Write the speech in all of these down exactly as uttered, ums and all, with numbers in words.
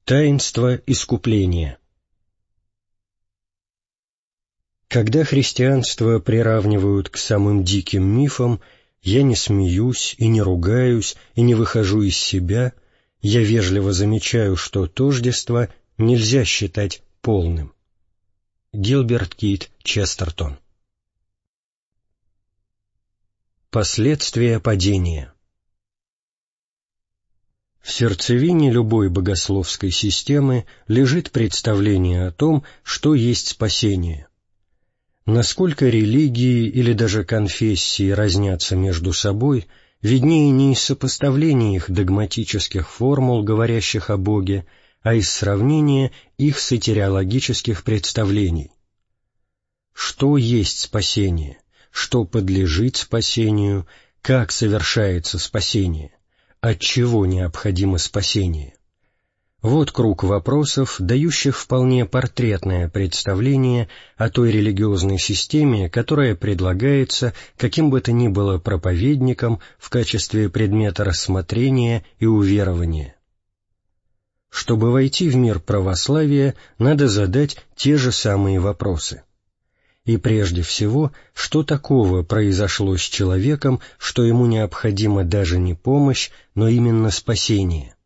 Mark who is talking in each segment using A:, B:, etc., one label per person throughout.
A: Таинство искупления. Когда христианство приравнивают к самым диким мифам, я не смеюсь и не ругаюсь и не выхожу из себя, я вежливо замечаю, что тождество нельзя считать полным. Гилберт Кит Честертон. Последствия падения. В сердцевине любой богословской системы лежит представление о том, что есть спасение. Насколько религии или даже конфессии разнятся между собой, виднее не из сопоставления их догматических формул, говорящих о Боге, а из сравнения их сотириологических представлений. Что есть спасение? Что подлежит спасению? Как совершается спасение? От чего необходимо спасение? Вот круг вопросов, дающих вполне портретное представление о той религиозной системе, которая предлагается каким бы то ни было проповедником в качестве предмета рассмотрения и уверования. Чтобы войти в мир православия, надо задать те же самые вопросы. И прежде всего, что такого произошло с человеком, что ему необходима даже не помощь, но именно спасение?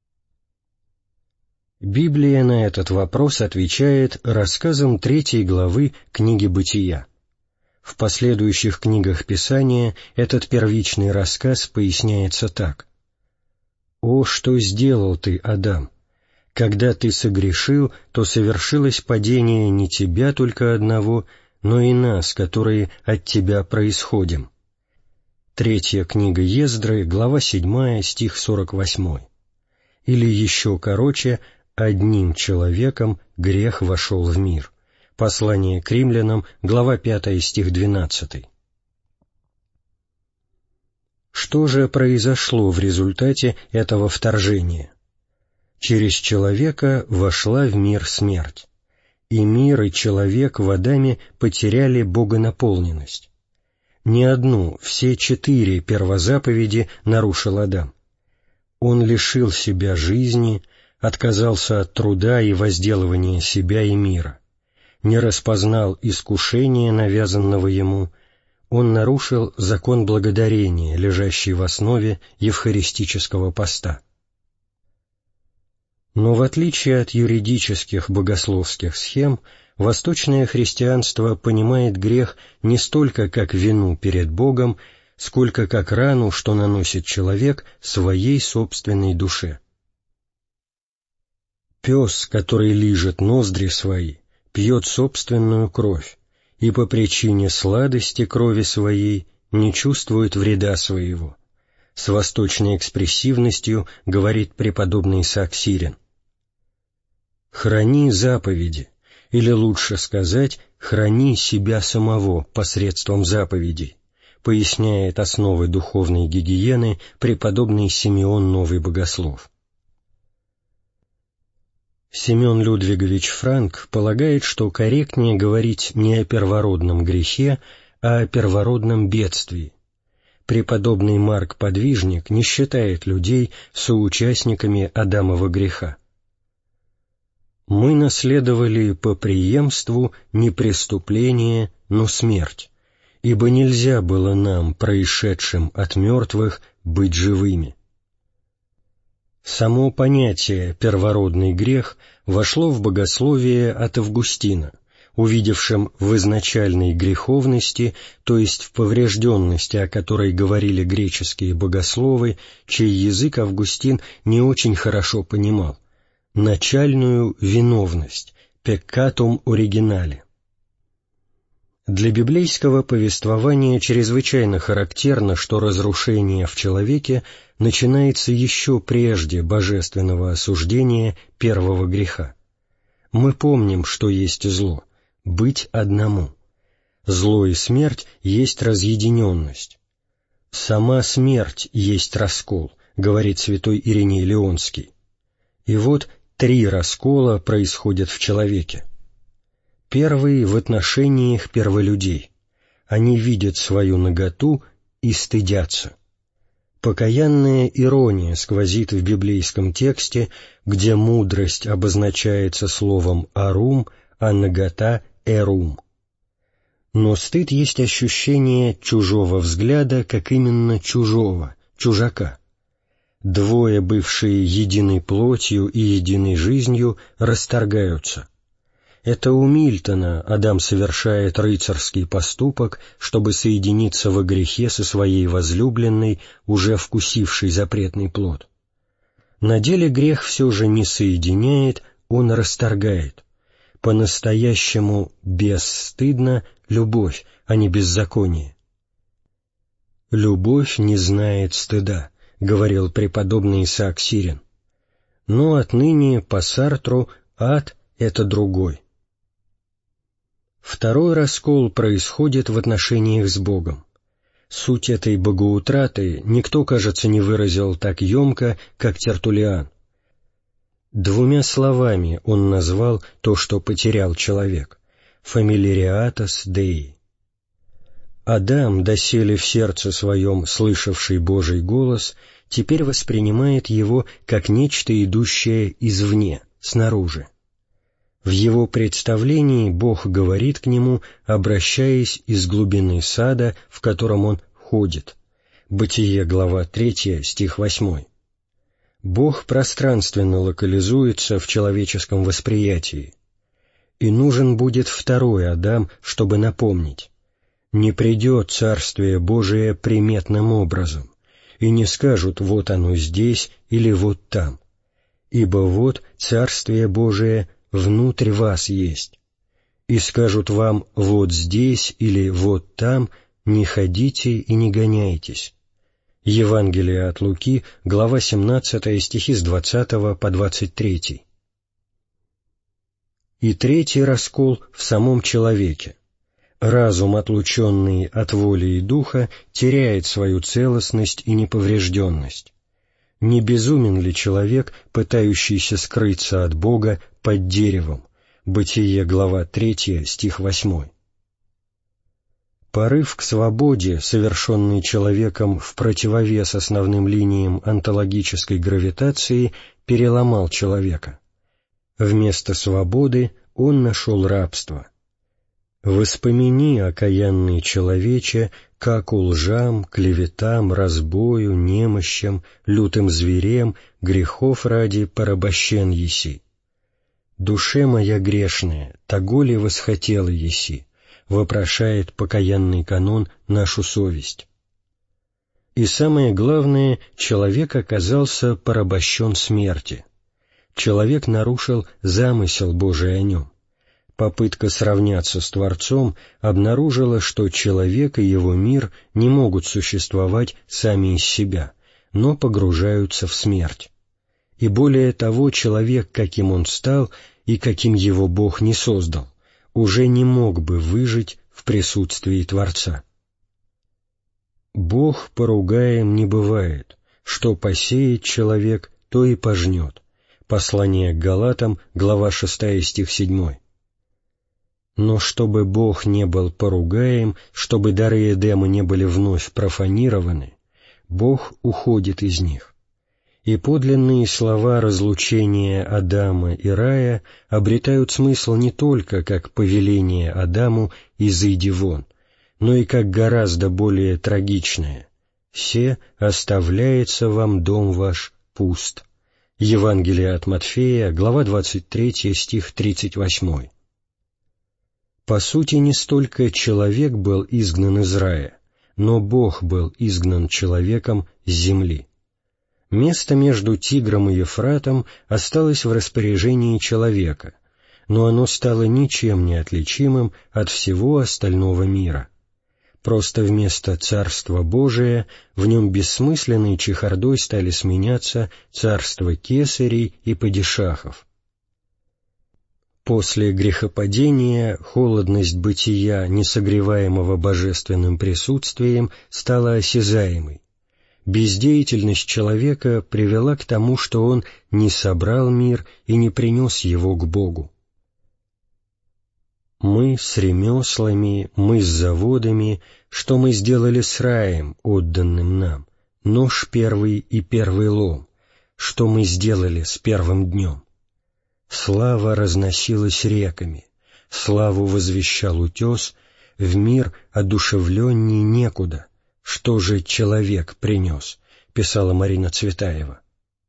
A: Библия на этот вопрос отвечает рассказом третьей главы книги «Бытия». В последующих книгах Писания этот первичный рассказ поясняется так. «О, что сделал ты, Адам! Когда ты согрешил, то совершилось падение не тебя только одного, но и нас, которые от тебя происходим». Третья книга Ездры, глава седьмая, стих сорок восьмой. Или еще короче, «Одним человеком грех вошел в мир». Послание к римлянам, глава пятая, стих двенадцатый. Что же произошло в результате этого вторжения? Через человека вошла в мир смерть. И мир, и человек в Адаме потеряли богонаполненность. Не одну, все четыре первозаповеди нарушил Адам. Он лишил себя жизни, отказался от труда и возделывания себя и мира, не распознал искушения, навязанного ему, он нарушил закон благодарения, лежащий в основе евхаристического поста. Но в отличие от юридических богословских схем, восточное христианство понимает грех не столько как вину перед Богом, сколько как рану, что наносит человек своей собственной душе. Пес, который лижет ноздри свои, пьет собственную кровь, и по причине сладости крови своей не чувствует вреда своего. С восточной экспрессивностью говорит преподобный Исаак Сирин. «Храни заповеди», или лучше сказать, «храни себя самого посредством заповедей», поясняет основы духовной гигиены преподобный Симеон Новый Богослов. Семен Людвигович Франк полагает, что корректнее говорить не о первородном грехе, а о первородном бедствии. Преподобный Марк Подвижник не считает людей соучастниками Адамова греха. «Мы наследовали по преемству не преступление, но смерть, ибо нельзя было нам, происшедшим от мертвых, быть живыми». Само понятие «первородный грех» вошло в богословие от Августина, увидевшим в изначальной греховности, то есть в поврежденности, о которой говорили греческие богословы, чей язык Августин не очень хорошо понимал, начальную виновность, peccatum originale. Для библейского повествования чрезвычайно характерно, что разрушение в человеке начинается еще прежде божественного осуждения первого греха. Мы помним, что есть зло — быть одному. Зло и смерть есть разъединенность. Сама смерть есть раскол, говорит святой Ириней Леонский. И вот три раскола происходят в человеке. Первый в отношениях перволюдей. Они видят свою наготу и стыдятся. Покаянная ирония сквозит в библейском тексте, где мудрость обозначается словом «арум», а нагота — «эрум». Но стыд есть ощущение чужого взгляда, как именно чужого, чужака. Двое, бывшие единой плотью и единой жизнью, расторгаются. Это у Мильтона Адам совершает рыцарский поступок, чтобы соединиться во грехе со своей возлюбленной, уже вкусившей запретный плод. На деле грех все же не соединяет, он расторгает. По-настоящему бесстыдна любовь, а не беззаконие. «Любовь не знает стыда», — говорил преподобный Исаак Сирин. Но отныне по Сартру ад — это другой. Второй раскол происходит в отношениях с Богом. Суть этой богоутраты никто, кажется, не выразил так емко, как Тертуллиан. Двумя словами он назвал то, что потерял человек — «familiaritas Dei». Адам, доселе в сердце своем слышавший Божий голос, теперь воспринимает его как нечто, идущее извне, снаружи. В его представлении Бог говорит к нему, обращаясь из глубины сада, в котором он ходит. Бытие, глава третья, стих восьмой. Бог пространственно локализуется в человеческом восприятии. И нужен будет второй Адам, чтобы напомнить: не придет Царствие Божие приметным образом, и не скажут «вот оно здесь» или «вот там», ибо вот Царствие Божие внутрь вас есть, и скажут вам «вот здесь» или «вот там», не ходите и не гоняйтесь. Евангелие от Луки, глава семнадцатая, стихи с двадцатого по двадцать третий. И третий раскол в самом человеке. Разум, отлученный от воли и духа, теряет свою целостность и неповрежденность. Не безумен ли человек, пытающийся скрыться от Бога под деревом? Бытие, глава третья, стих восьмой. Порыв к свободе, совершенный человеком в противовес основным линиям онтологической гравитации, переломал человека. Вместо свободы он нашел рабство. «Воспомини, окаянный человече, как у лжам, клеветам, разбою, немощам, лютым зверем, грехов ради порабощен еси. Душе моя грешная, того ли восхотела еси?» вопрошает покаянный канон нашу совесть. И самое главное, человек оказался порабощен смерти. Человек нарушил замысел Божий о нем. Попытка сравняться с Творцом обнаружила, что человек и его мир не могут существовать сами из себя, но погружаются в смерть. И более того, человек, каким он стал и каким его Бог не создал, уже не мог бы выжить в присутствии Творца. Бог поругаем не бывает, что посеет человек, то и пожнет. Послание к Галатам, глава шестая, стих седьмой. Но чтобы Бог не был поругаем, чтобы дары Эдема не были вновь профанированы, Бог уходит из них. И подлинные слова разлучения Адама и рая обретают смысл не только как повеление Адаму «изыди вон», но и как гораздо более трагичное «се оставляется вам дом ваш пуст». Евангелие от Матфея, глава двадцать третья, стих тридцать восьмой. По сути, не столько человек был изгнан из рая, но Бог был изгнан человеком с земли. Место между Тигром и Ефратом осталось в распоряжении человека, но оно стало ничем не отличимым от всего остального мира. Просто вместо Царства Божия в нем бессмысленной чехардой стали сменяться царства кесарей и падишахов. После грехопадения холодность бытия, несогреваемого божественным присутствием, стала осязаемой. Бездеятельность человека привела к тому, что он не собрал мир и не принес его к Богу. Мы с ремеслами, мы с заводами, что мы сделали с раем, отданным нам, нож первый и первый лом, что мы сделали с первым днем. Слава разносилась реками, славу возвещал утес, в мир одушевленней некуда, что же человек принес, писала Марина Цветаева.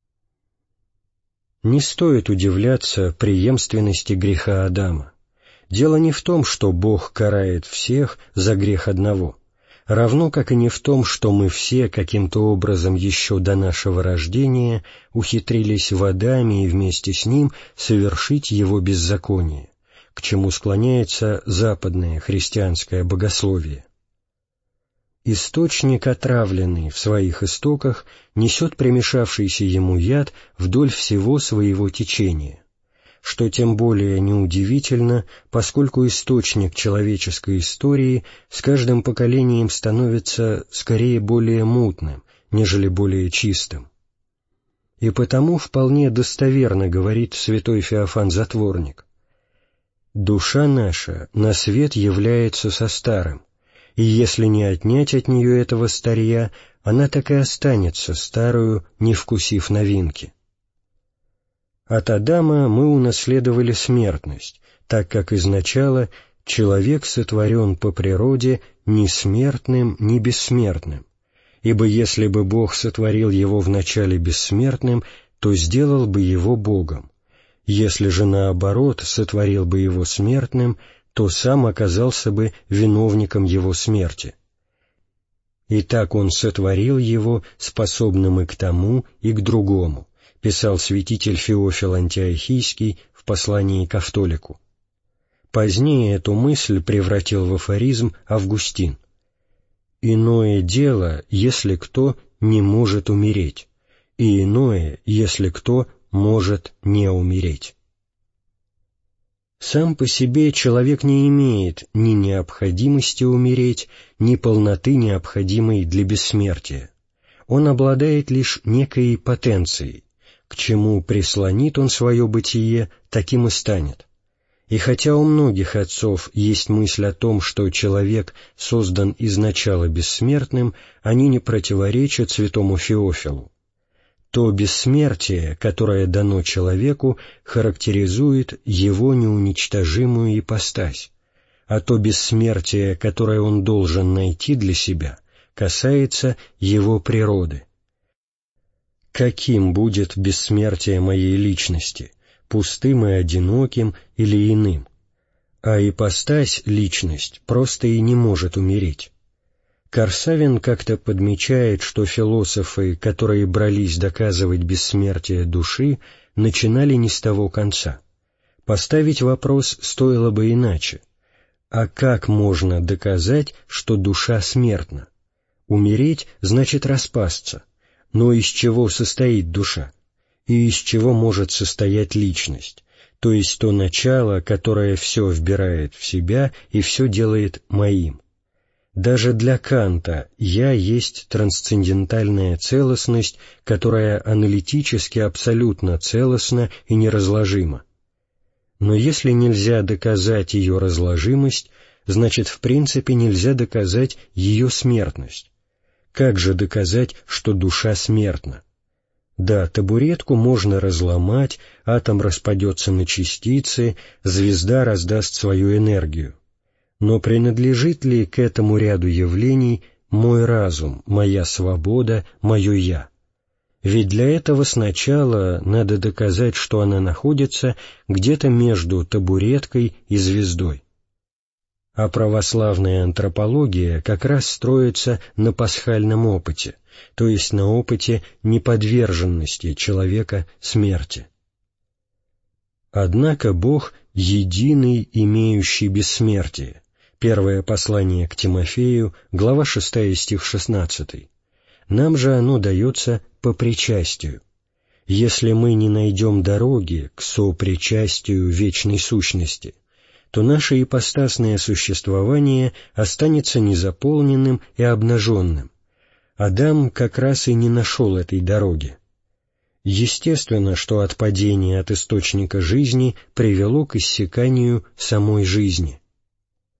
A: Не стоит удивляться преемственности греха Адама. Дело не в том, что Бог карает всех за грех одного, равно как и не в том, что мы все каким-то образом еще до нашего рождения ухитрились в Адаме и вместе с ним совершить его беззаконие, к чему склоняется западное христианское богословие. Источник, отравленный в своих истоках, несет примешавшийся ему яд вдоль всего своего течения, что тем более неудивительно, поскольку источник человеческой истории с каждым поколением становится скорее более мутным, нежели более чистым. И потому вполне достоверно говорит святой Феофан Затворник: «Душа наша на свет является со старым, и если не отнять от нее этого старья, она так и останется старую, не вкусив новинки». От Адама мы унаследовали смертность, так как изначала человек сотворен по природе ни смертным, ни бессмертным, ибо если бы Бог сотворил его вначале бессмертным, то сделал бы его Богом. Если же наоборот сотворил бы его смертным, то сам оказался бы виновником его смерти. И так он сотворил его способным и к тому, и к другому, писал святитель Феофил Антиохийский в послании к Автолику. Позднее эту мысль превратил в афоризм Августин: «Иное дело, если кто не может умереть, и иное, если кто может не умереть». Сам по себе человек не имеет ни необходимости умереть, ни полноты, необходимой для бессмертия. Он обладает лишь некой потенцией. К чему прислонит он свое бытие, таким и станет. И хотя у многих отцов есть мысль о том, что человек создан изначала бессмертным, они не противоречат святому Феофилу. То бессмертие, которое дано человеку, характеризует его неуничтожимую ипостась, а то бессмертие, которое он должен найти для себя, касается его природы. Каким будет бессмертие моей личности, пустым и одиноким или иным? А ипостась, личность, просто и не может умереть. Корсавин как-то подмечает, что философы, которые брались доказывать бессмертие души, начинали не с того конца. Поставить вопрос стоило бы иначе. А как можно доказать, что душа смертна? Умереть значит распасться. Но из чего состоит душа? И из чего может состоять личность? То есть то начало, которое все вбирает в себя и все делает моим. Даже для Канта «я» есть трансцендентальная целостность, которая аналитически абсолютно целостна и неразложима. Но если нельзя доказать ее разложимость, значит, в принципе нельзя доказать ее смертность. Как же доказать, что душа смертна? Да, табуретку можно разломать, атом распадется на частицы, звезда раздаст свою энергию. Но принадлежит ли к этому ряду явлений мой разум, моя свобода, мое «я»? Ведь для этого сначала надо доказать, что она находится где-то между табуреткой и звездой. А православная антропология как раз строится на пасхальном опыте, то есть на опыте неподверженности человека смерти. Однако Бог — единый, имеющий бессмертие. Первое послание к Тимофею, глава шестая, стих шестнадцатый. Нам же оно дается по причастию. Если мы не найдем дороги к сопричастию вечной сущности, то наше ипостасное существование останется незаполненным и обнаженным. Адам как раз и не нашел этой дороги. Естественно, что отпадение от источника жизни привело к иссяканию самой жизни.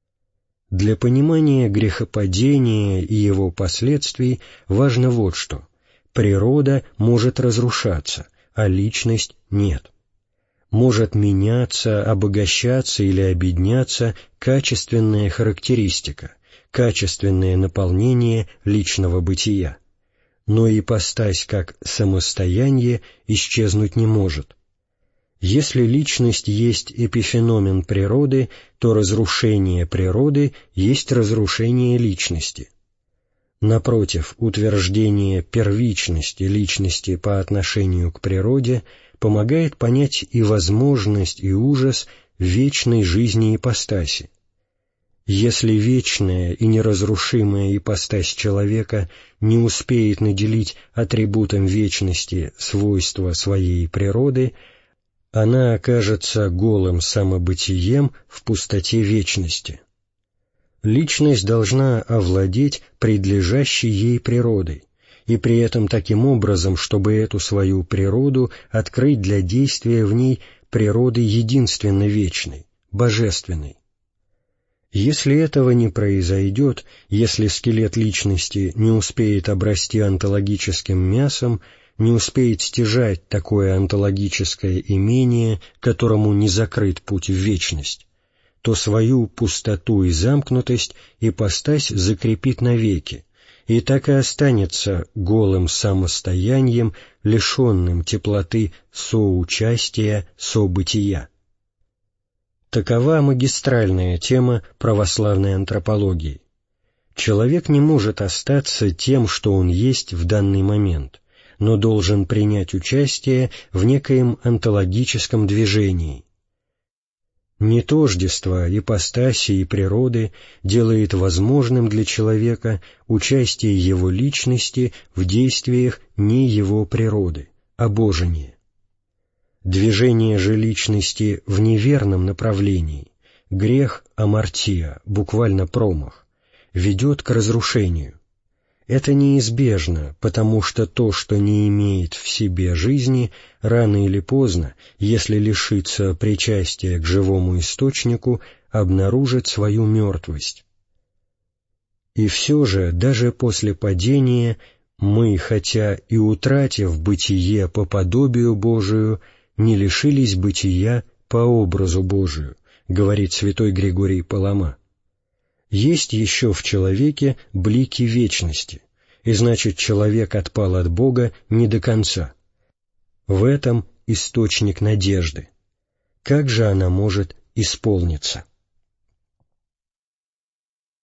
A: Для понимания грехопадения и его последствий важно вот что. Природа может разрушаться, а личность нет. Может меняться, обогащаться или обедняться качественная характеристика, качественное наполнение личного бытия. Но ипостась как самостояние исчезнуть не может. Если личность есть эпифеномен природы, то разрушение природы есть разрушение личности. Напротив, утверждение первичности личности по отношению к природе помогает понять и возможность, и ужас вечной жизни ипостаси. Если вечная и неразрушимая ипостась человека не успеет наделить атрибутом вечности свойства своей природы, она окажется голым самобытием в пустоте вечности. Личность должна овладеть предлежащей ей природой, и при этом таким образом, чтобы эту свою природу открыть для действия в ней природы единственно вечной, божественной. Если этого не произойдет, если скелет личности не успеет обрасти онтологическим мясом, не успеет стяжать такое онтологическое имение, которому не закрыт путь в вечность, то свою пустоту и замкнутость ипостась закрепит навеки, и так и останется голым самостоянием, лишенным теплоты соучастия, события. Такова магистральная тема православной антропологии. Человек не может остаться тем, что он есть в данный момент, но должен принять участие в некоем онтологическом движении. Не тождество ипостаси и природы делает возможным для человека участие его личности в действиях не его природы, а божения. Движение же личности в неверном направлении, грех амартия, буквально промах, ведет к разрушению. Это неизбежно, потому что то, что не имеет в себе жизни, рано или поздно, если лишится причастия к живому источнику, обнаружит свою мертвость. И все же, даже после падения, мы, хотя и утратив бытие по подобию Божию, не лишились бытия по образу Божию, говорит святой Григорий Палама. Есть еще в человеке блики вечности, и значит, человек отпал от Бога не до конца. В этом источник надежды. Как же она может исполниться?